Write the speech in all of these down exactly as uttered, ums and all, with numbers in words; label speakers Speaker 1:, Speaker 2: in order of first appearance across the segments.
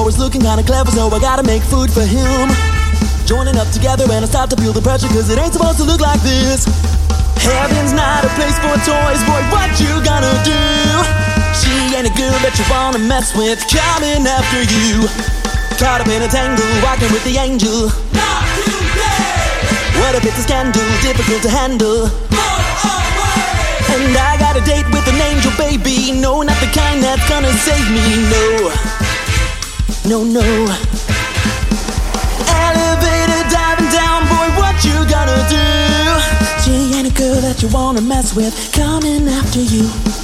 Speaker 1: always looking kinda clever, so I gotta make food for him. Joining up together and I start to feel the pressure, cause it ain't supposed to look like this. Heaven's not a place for toys, boy, what you gonna do? She ain't a girl that you wanna mess with, coming after you. Caught up in a tangle, walking with the angel.
Speaker 2: Not today!
Speaker 1: What if it's a scandal, difficult to handle?
Speaker 2: Go away!
Speaker 1: And I got a date with an angel, baby. No, not the kind that's gonna save me, no. No, no. Elevator diving down, boy, what you gonna do? She ain't a girl that you wanna mess with, coming after you.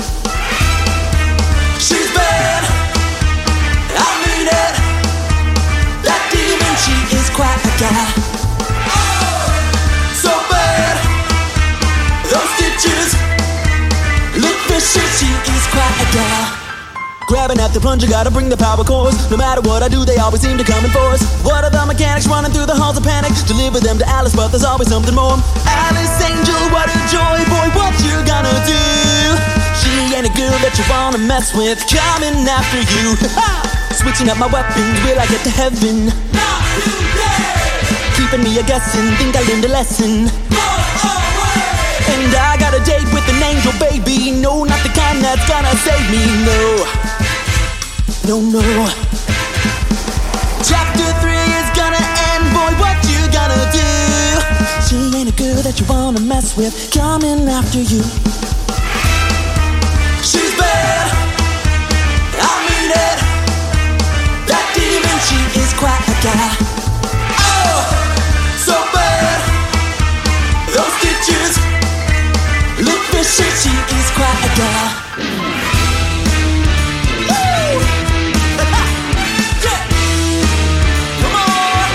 Speaker 2: She's bad, I mean it. That demon,
Speaker 1: She is quite a gal.
Speaker 2: oh, so bad. Those stitches,
Speaker 1: Look vicious, she is quite a gal. Grabbing at the plunger, gotta bring the power chords. No matter what I do, they always seem to come in force. What are the mechanics running through the halls of panic? Deliver them to Alice, but there's always something more. Alice Angel, what a joy, boy, what you gonna do? She ain't a girl that you wanna mess with, coming after you. Switching up my weapons, will I get to heaven?
Speaker 2: not today.
Speaker 1: Keeping me a guessing, think I learned a lesson.
Speaker 2: Go away!
Speaker 1: And I got a date with an angel, baby. No, not the kind that's gonna save me, no. No, no. Chapter three is gonna end, boy, what you gonna do? She ain't a girl that you wanna mess with, coming after you.
Speaker 2: She's bad, I mean it.
Speaker 1: That demon, she is quite a gal.
Speaker 2: Oh, so bad. Those stitches,
Speaker 1: Look vicious, she is quite a gal.
Speaker 2: woo! Yeah. Come on.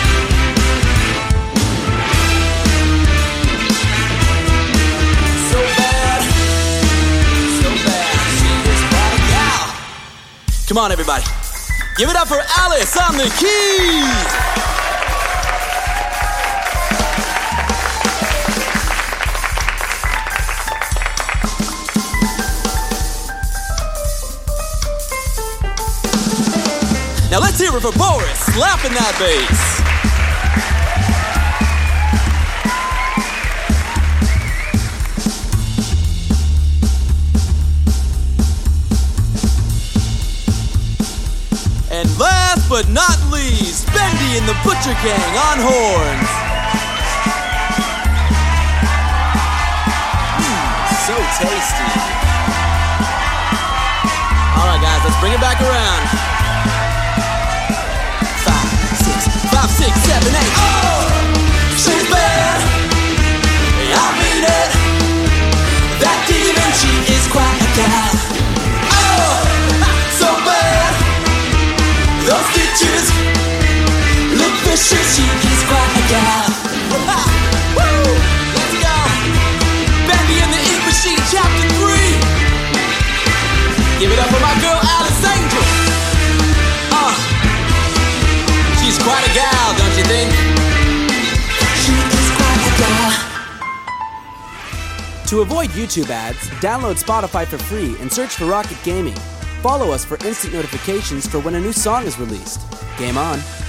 Speaker 2: So bad, so bad. She is quite a gal.
Speaker 1: Come on, everybody.
Speaker 2: Give it up for Alice on the keys. Now let's hear it for Boris slapping that bass. And last but not least, Bendy and the Butcher Gang on horns. Mmm, so tasty. All right, guys, let's bring it back around. Five, six, seven, eight. Oh, she's bad, I mean it.
Speaker 1: That demon, she is quite a gal.
Speaker 2: Oh, so bad.
Speaker 1: Those stitches, look vicious, she is quite a gal.
Speaker 2: Woo! Let's go. Bendy and the Ink Machine, chapter three. Give it up for my girl Alice Angel. Uh, she's quite a gal, don't you think?
Speaker 1: She is quite a gal.
Speaker 3: To avoid YouTube ads, download Spotify for free and search for Rocket Gaming. Follow us for instant notifications for when a new song is released. Game on.